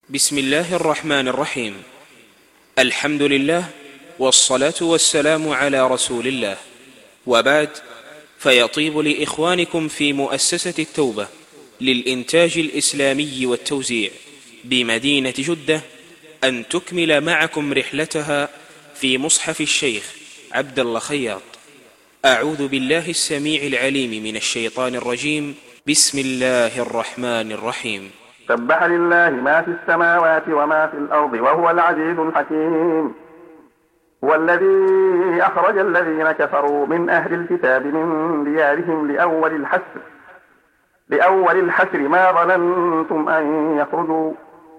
بسم الله الرحمن الرحيم. الحمد لله والصلاة والسلام على رسول الله، وبعد، فيطيب لإخوانكم في مؤسسة التوبة للإنتاج الإسلامي والتوزيع بمدينة جدة أن تكمل معكم رحلتها في مصحف الشيخ عبد الله خياط. أعوذ بالله السميع العليم من الشيطان الرجيم. بسم الله الرحمن الرحيم. سبح لله ما في السماوات وما في الأرض وهو العزيز الحكيم. هو الذي أخرج الذين كفروا من أهل الكتاب من ديارهم لأول الحشر ما ظننتم أن يخرجوا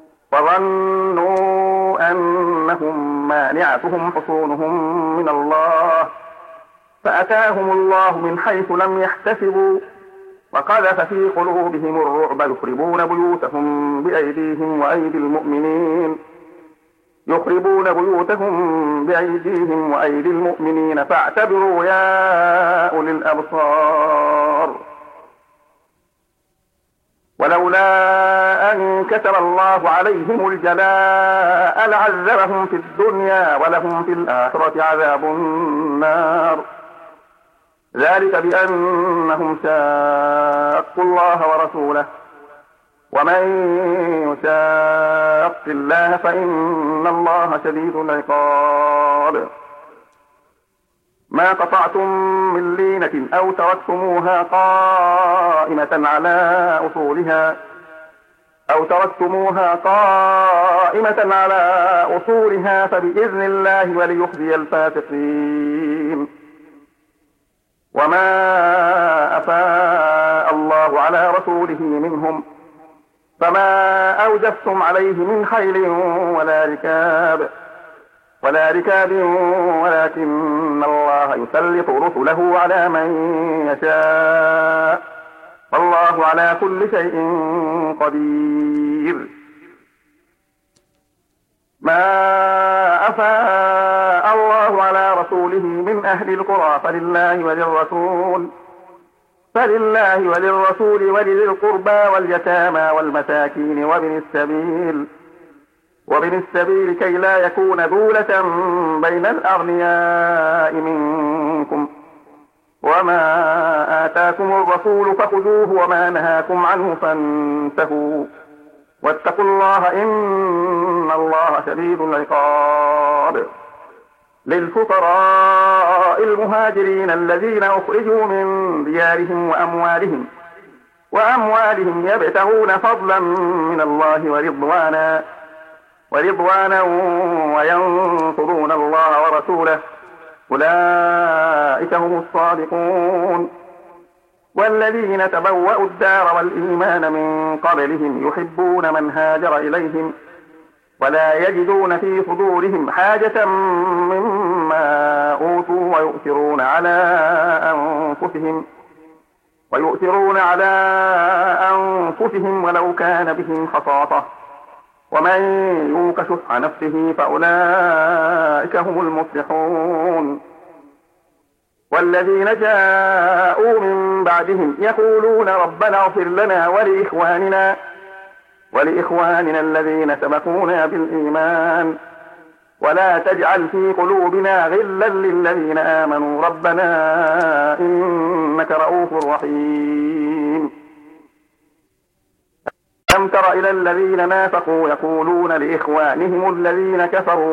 وظنوا أنهم مانعتهم حصونهم من الله فأتاهم الله من حيث لم يحتسبوا وقذف في قلوبهم الرعب يخربون بيوتهم بأيديهم وأيدي المؤمنين فاعتبروا يا أولي الأبصار. ولولا أن كتب الله عليهم الجلاء لعذبهم في الدنيا ولهم في الآخرة عذاب النار، ذلك بأنهم شاقوا الله ورسوله، ومن يشاق الله فإن الله شديد العقاب. ما قطعتم من لينة أو تركتموها قائمة على أصولها فبإذن الله وليخزي الفاسقين. وما أفاء الله على رسوله منهم فما أوجفتم عليه من خيل ولا ركاب ولكن الله يسلط رسله على من يشاء، والله على كل شيء قدير. ما أفاء الله على رسوله من أهل القرى فلله وللرسول ولذي القربى واليتامى والمساكين وابن السبيل كي لا يكون دولة بين الأغنياء منكم. وما آتاكم الرسول فخذوه وما نهاكم عنه فانتهوا واتقوا الله إن الله شديد العقاب. للفقراء المهاجرين الذين أخرجوا من ديارهم وأموالهم يبتغون فضلا من الله ورضوانا وينصرون الله ورسوله أولئك هم الصادقون. والذين تبوأوا الدار والإيمان من قبلهم يحبون من هاجر إليهم ولا يجدون في صدورهم حاجة مما أوتوا ويؤثرون على أنفسهم ولو كان بهم خصاصة ومن يوق شح نفسه فأولئك هم المفلحون. والذين جاءوا من بعدهم يقولون ربنا اغفر لنا ولإخواننا الذين سبقونا بالإيمان ولا تجعل في قلوبنا غلا للذين آمنوا ربنا إنك رؤوف رحيم. ألم تر إلى الذين نافقوا يقولون لإخوانهم الذين كفروا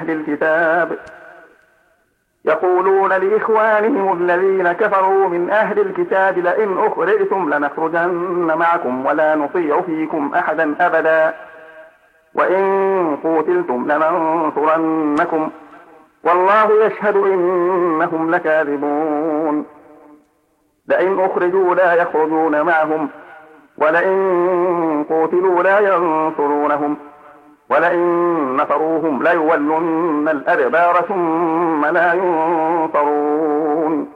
من أهل الكتاب لئن أخرجتم لنخرجن معكم ولا نطيع فيكم أحدا أبدا وإن قوتلتم لننصرنكم والله يشهد إنهم لكاذبون. لئن أخرجوا لا يخرجون معهم ولئن قوتلوا لا ينصرونهم ولئن نصروهم ليولن الأدبار ثم لا ينصرون.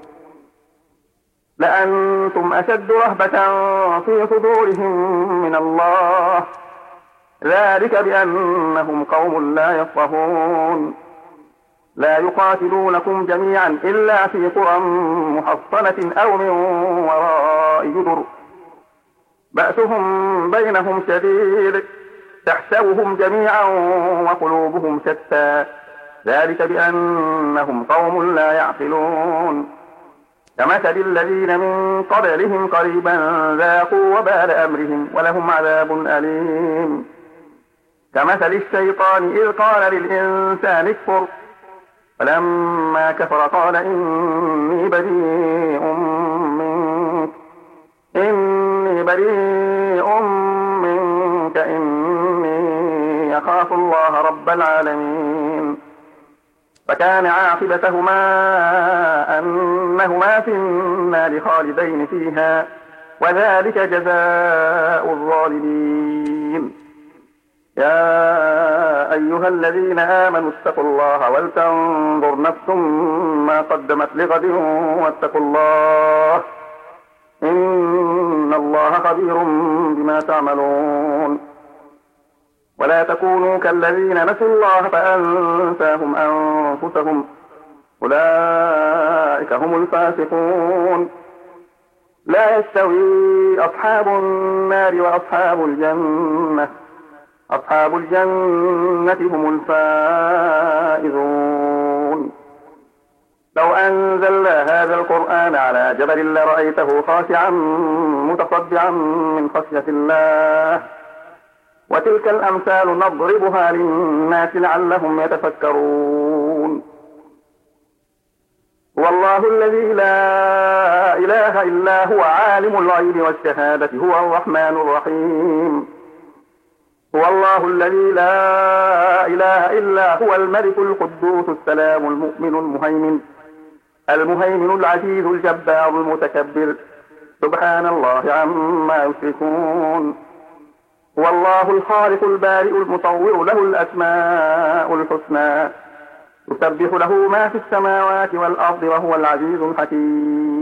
لأنتم أشد رهبة في صدورهم من الله ذلك بأنهم قوم لا يفقهون. لا يقاتلونكم جميعا إلا في قرى محصنة أو من وراء جدر بأسهم بينهم شديد تحسبهم جميعا وقلوبهم شتى ذلك بأنهم قوم لا يعقلون كمثل الذين من قبلهم قريبا ذاقوا وبال أمرهم ولهم عذاب أليم كمثل الشيطان إذ قال للإنسان اكفر فلما كفر قال إني بريء منك إني أخاف الله رب العالمين فكان عاقبتهما أنهما في النار خالدين فيها وذلك جزاء الظالمين يا أيها الذين آمنوا اتقوا الله ولتنظر نفس ما قدمت لغد واتقوا الله إن الله خبير بما تعملون ولا تكونوا كالذين نسوا الله فأنساهم أنفسهم أولئك هم الفاسقون لا يستوي أصحاب النار وأصحاب الجنة أصحاب الجنة هم الفائزون لو أنزلنا هذا القرآن على جبل لرأيته خاشعا متصدعا من خشية الله وتلك الأمثال نضربها للناس لعلهم يتفكرون هو الله الذي لا إله إلا هو عالم الغيب والشهادة هو الرحمن الرحيم هو الله الذي لا إله إلا هو الملك القدوس السلام المؤمن المهيمن العزيز الجبار المتكبر سبحان الله عما يشركون هو الله الخالق البارئ المصور له الأسماء الحسنى يسبح له ما في السماوات والأرض وهو العزيز الحكيم